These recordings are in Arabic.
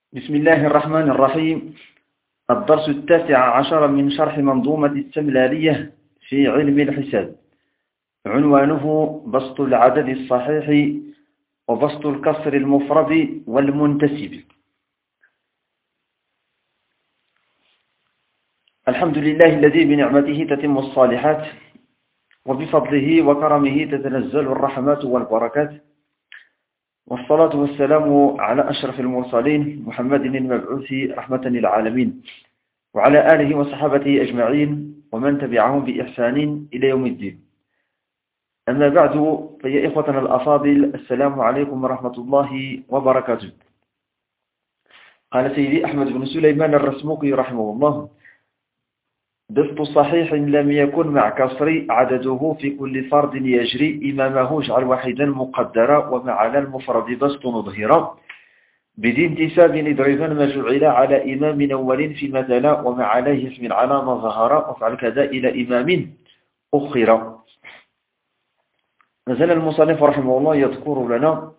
بسم الله الرحمن الرحيم. الدرس 19 من شرح منظومة السملالية في علم الحساب. عنوانه بسط العدد الصحيح وبسط الكسر المفرد والمنتسب. الحمد لله الذي بنعمته تتم الصالحات وبفضله وكرمه تتنزل الرحمات والبركات، والصلاة والسلام على أشرف المرسلين محمد المبعوث رحمة للعالمين، وعلى آله وصحابته أجمعين ومن تبعهم بإحسان إلى يوم الدين. أما بعد، فيا إخوتنا الأفاضل، السلام عليكم ورحمة الله وبركاته. قال سيدي أحمد بن سليمان الرسموقي رحمه الله: بسط صحيح لم يكن مع كسر عدده في كل فرد يجري إمامه اجعل واحدا مقدرا ومع على المفرد بسط نظهرا بدي انتساب اضربا ما جعل على إمام أول في مثلا ومع عليه اسم على ما ظهر وفعل كذا إلى إمام أخر. نزل المصنف رحمه الله يذكر لنا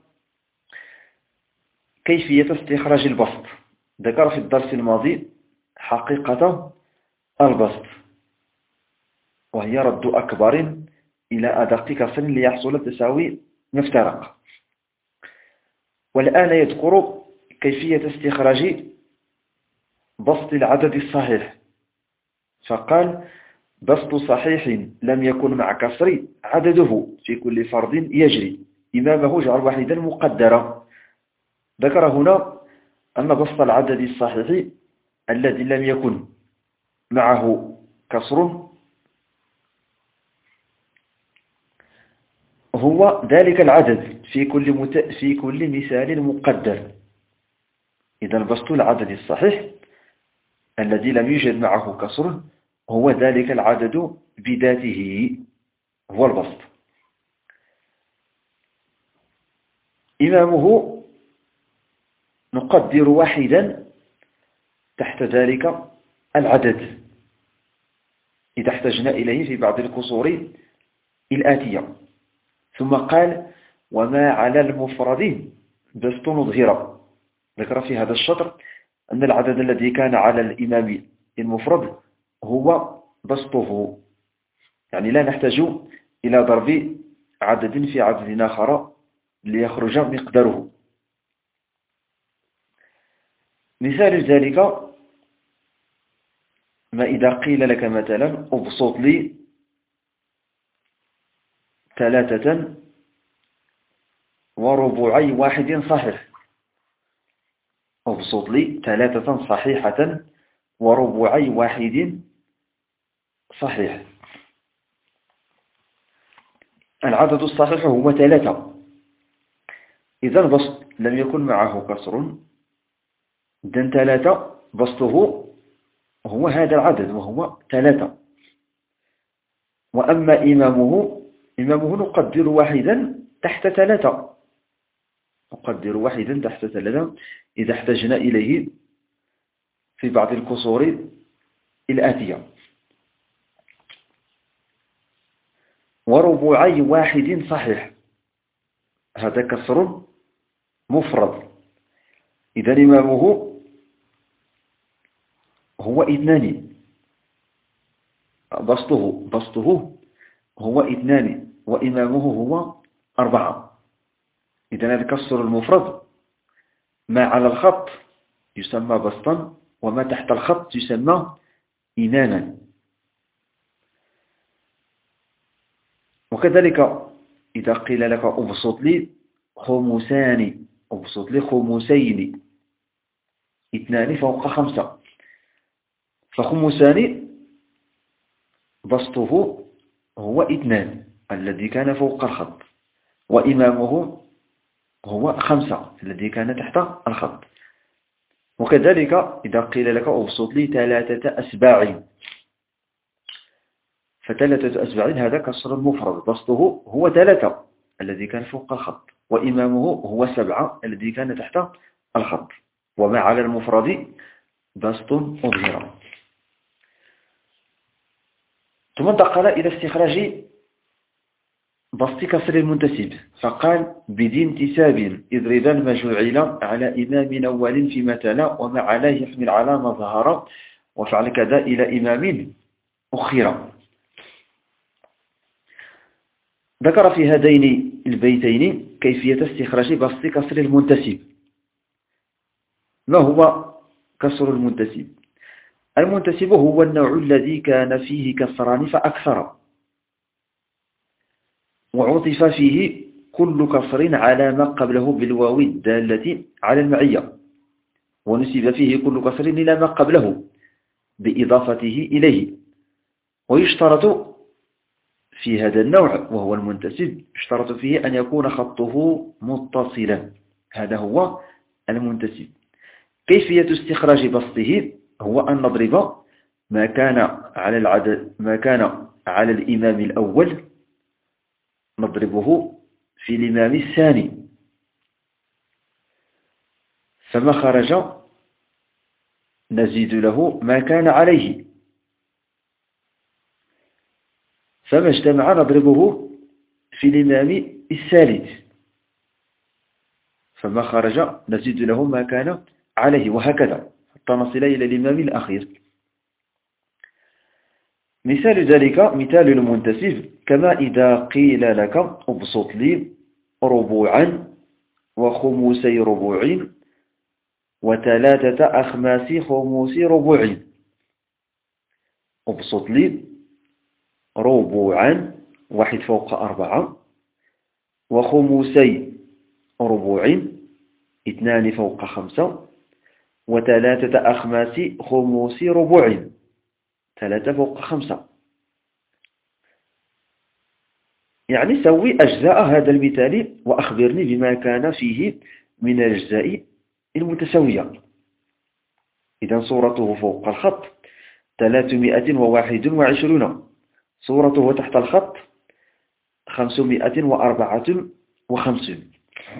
كيفية استخراج البسط. ذكر في الدرس الماضي حقيقة البسط، وهي رد أكبر إلى أدق كسر ليحصل التساوي مفترق. والآن يذكر كيفية استخراج بسط العدد الصحيح، فقال: بسط صحيح لم يكن مع كسر عدده في كل فرد يجري إمامه اجعل واحدا مقدرا. ذكر هنا أن بسط العدد الصحيح الذي لم يكن معه كسر هو ذلك العدد في كل مثال مقدر. إذا بسط العدد الصحيح الذي لم يوجد معه كسر هو ذلك العدد بذاته، هو البسط. إمامه نقدر واحدا تحت ذلك العدد إذا احتجنا إليه في بعض الكسور الآتية. ثم قال: وما على المفرد بسط نظهر. ذكر في هذا الشطر أن العدد الذي كان على الإمام المفرد هو بسطه، يعني لا نحتاج إلى ضرب عدد في عدد آخر ليخرج مقداره. مثال ذلك ما إذا قيل لك مثلا: ابسط لي 3 وربعي 1 صحيح. ابسط لي 3 صحيحة وربعي 1 صحيح. العدد الصحيح هو 3. إذا البسط لم يكن معه كسر، إذن 3 بسطه هو هذا العدد وهو 3. وأما إمامه نقدر واحدا تحت 3. نقدر واحدا تحت 3 إذا احتجنا إليه في بعض الكسور الآتية. وربعي 1 صحيح، هذا كسر مفرد. إذا إمامه هو 2. بسطه هو 2 وإمامه هو 4. إذا الكسر المفرد ما على الخط يسمى بسطا، وما تحت الخط يسمى إماما. وكذلك إذا قيل لك ابسط لي 5، ابسط لي 5 2 فوق 5، ف5 بسطه هو 2 الذي كان فوق الخط، وإمامه هو 5 الذي كان تحت الخط. وكذلك إذا قيل لك ابسط لي 3 أسباع، ف3 أسباع هذا كسر مفرد، بسطه هو 3 الذي كان فوق الخط، وإمامه هو 7 الذي كان تحت الخط. وما على المفرد بسط أظهر. ثم انتقل إلى استخراج بسط كسر المنتسب، فقال بدي انتساب اضربا ما جعل على إمام أول فيما تلا وما عليه يحمل على ما ظهر وفعل كذا إلى إمام أخيرا. ذكر في هذين البيتين كيفية استخراج بسط كسر المنتسب. ما هو كسر المنتسب؟ المنتسب هو النوع الذي كان فيه كسران فأكثر، وعطف فيه كل كسر على ما قبله بالواو الدالة على المعية، ونسب فيه كل كسر إلى ما قبله بإضافته إليه. ويشترط في هذا النوع وهو المنتسب، يشترط فيه أن يكون خطه متصلا. هذا هو المنتسب. كيفية استخراج بسطه هو أن نضرب ما كان على العدد، ما كان على الإمام الأول نضربه في الإمام الثاني، فما خرج نزيد له ما كان عليه، فما اجتمع نضربه في الإمام الثالث، فما خرج نزيد له ما كان عليه، وهكذا حتى نصل إلى الإمام الأخير. مثال ذلك مثال المنتسب كما إذا قيل لك ابسط لي ربوعا وخموسي ربوع وثلاثة أخماس خموس ربوع. ابسط لي ربوعا، واحد فوق أربعة، وخموسي ربوع، اثنان فوق خمسة، وثلاثة أخماس خموس ربوع، ثلاثة فوق خمسة. يعني سوي أجزاء هذا المثال وأخبرني بما كان فيه من الأجزاء المتساوية. إذن صورته فوق الخط 321، صورته تحت الخط 554.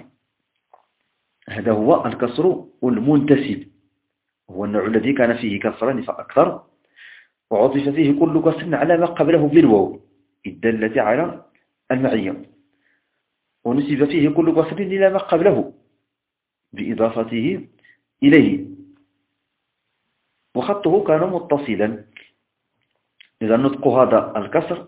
هذا هو الكسر المنتسب، هو النوع الذي كان فيه كسران فأكثر، وعطف فيه كل كسر على ما قبله بالواو الدالة على المعية، ونسب فيه كل كسر إلى ما قبله بإضافته إليه، وخطه كان متصلا. إذا نطق هذا الكسر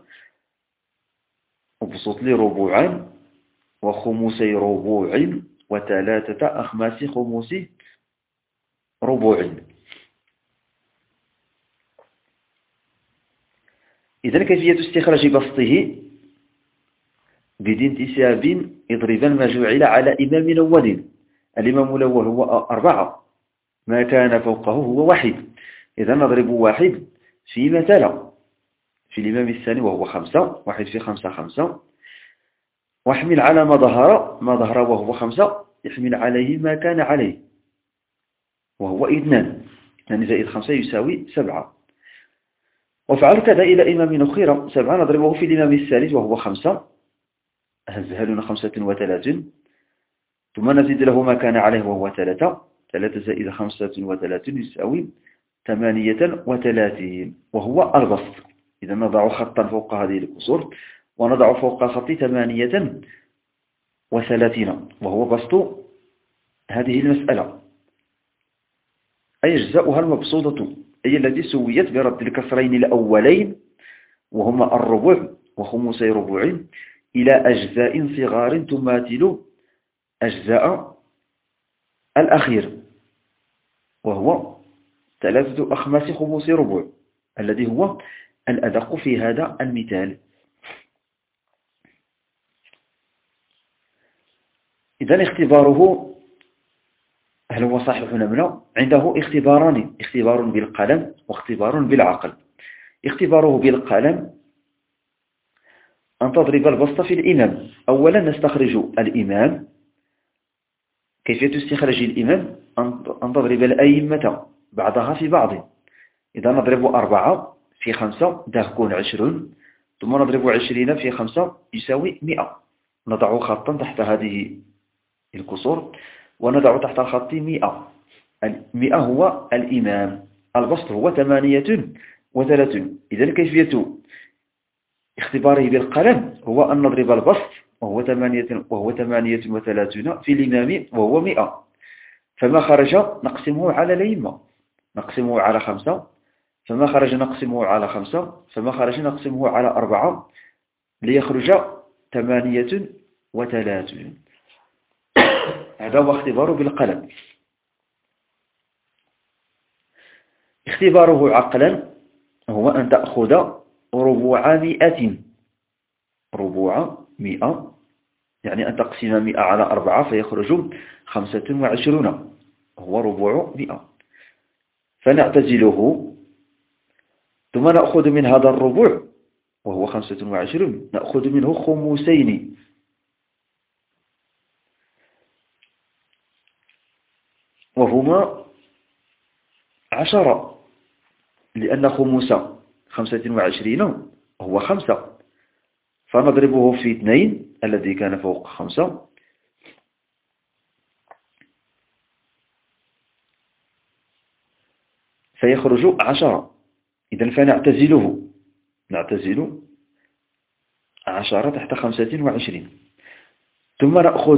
ابسط لي ربوعا وخموسي ربوع وثلاثة أخماس خموس ربوع. إذن كيفية استخراج بسطه بدي انتساب اضربا ما جعل على إمام أول. الإمام الأول هو 4، ما كان فوقه هو 1، إذا نضرب 1 في مثلا في الإمام الثاني وهو 5، 1 في 5 5، واحمل على ما ظهر وهو 5 يحمل عليه ما كان عليه وهو 2 زائد 5 يساوي 7. وفعل كذا إلى إمام أخير 7 نضربه في الإمام الثالث وهو 5، هزها لنا 35، ثم نزيد له ما كان عليه وهو 3 زائد 35 يساوي 38، وهو البسط. إذا نضع خطا فوق هذه الكسور ونضع فوق الخط 38 وهو بسط هذه المسألة، أي أجزاؤها المبسوطة، أي التي سويت برد الكسرين الأولين وهما الربع وخمسي ربوع إلى أجزاء صغار تماثل أجزاء الأخير وهو 3 أخماس خموس ربوع الذي هو الأدق في هذا المثال. إذن اختباره هل هو صحيح أم لا؟ عنده اختباران، اختبار بالقلم واختبار بالعقل. اختباره بالقلم أن تضرب البسط في الإمام. أولا نستخرج الإمام. كيفية استخراج الإمام أن تضرب الأئمة بعضها في بعض. إذا نضرب 4 في 5 تكون 20، ثم نضرب 20 في 5 يساوي 100. نضع خطا تحت هذه الكسور ونضع تحت الخط 100. 100 هو الإمام، البسط هو 38. إذن كيفية اختباره بالقلم هو أن نضرب البسط وهو 38 في الإمام وهو 100، فما خرج نقسمه على الأئمة، نقسمه على 5، فما خرج نقسمه على 5، فما خرج نقسمه على 4 ليخرج 38. هذا هو اختباره بالقلم. اختباره عقلا هو أن تأخذ ربع 100، ربع 100 يعني أن تقسم 100 على 4 فيخرج 25، هو ربع 100. فنعتزله ثم نأخذ من هذا الربع وهو 25 نأخذ منه خمسين، وهما 10، لأن خمس 25 هو 5، فنضربه في 2 الذي كان فوق 5، فيخرج 10. إذن فنعتزله، نعتزل 10 تحت 25، ثم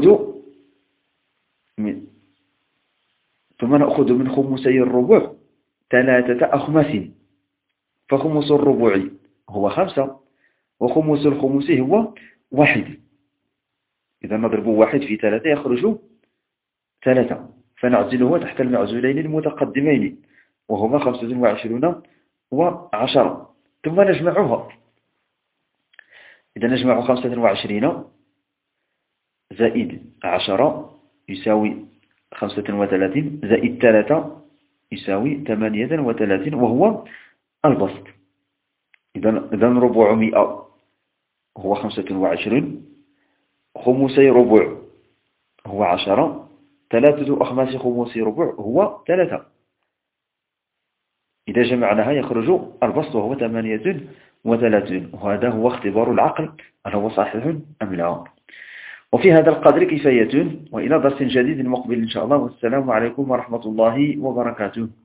نأخذ من خمسي الربع 3 أخماس، فخمس الربع هو 5، وخمس الخمس هو 1. إذا نضرب 1 في 3 يخرج 3، فنعزله تحت المعزولين المتقدمين وهما 25 و10، ثم نجمعها. إذا نجمع 25 زائد 10 يساوي 35 زائد 3 يساوي 38، وهو البسط. إذا ربع 100 هو 25، خمسي ربع هو 10، 3 أخماس خمسي ربع هو 3. إذا جمعناها يخرج البسط وهو 38، وهذا هو اختبار العقل هل هو صحيح أم لا. وفي هذا القدر كفاية، وإلى درس جديد مقبل إن شاء الله، والسلام عليكم ورحمة الله وبركاته.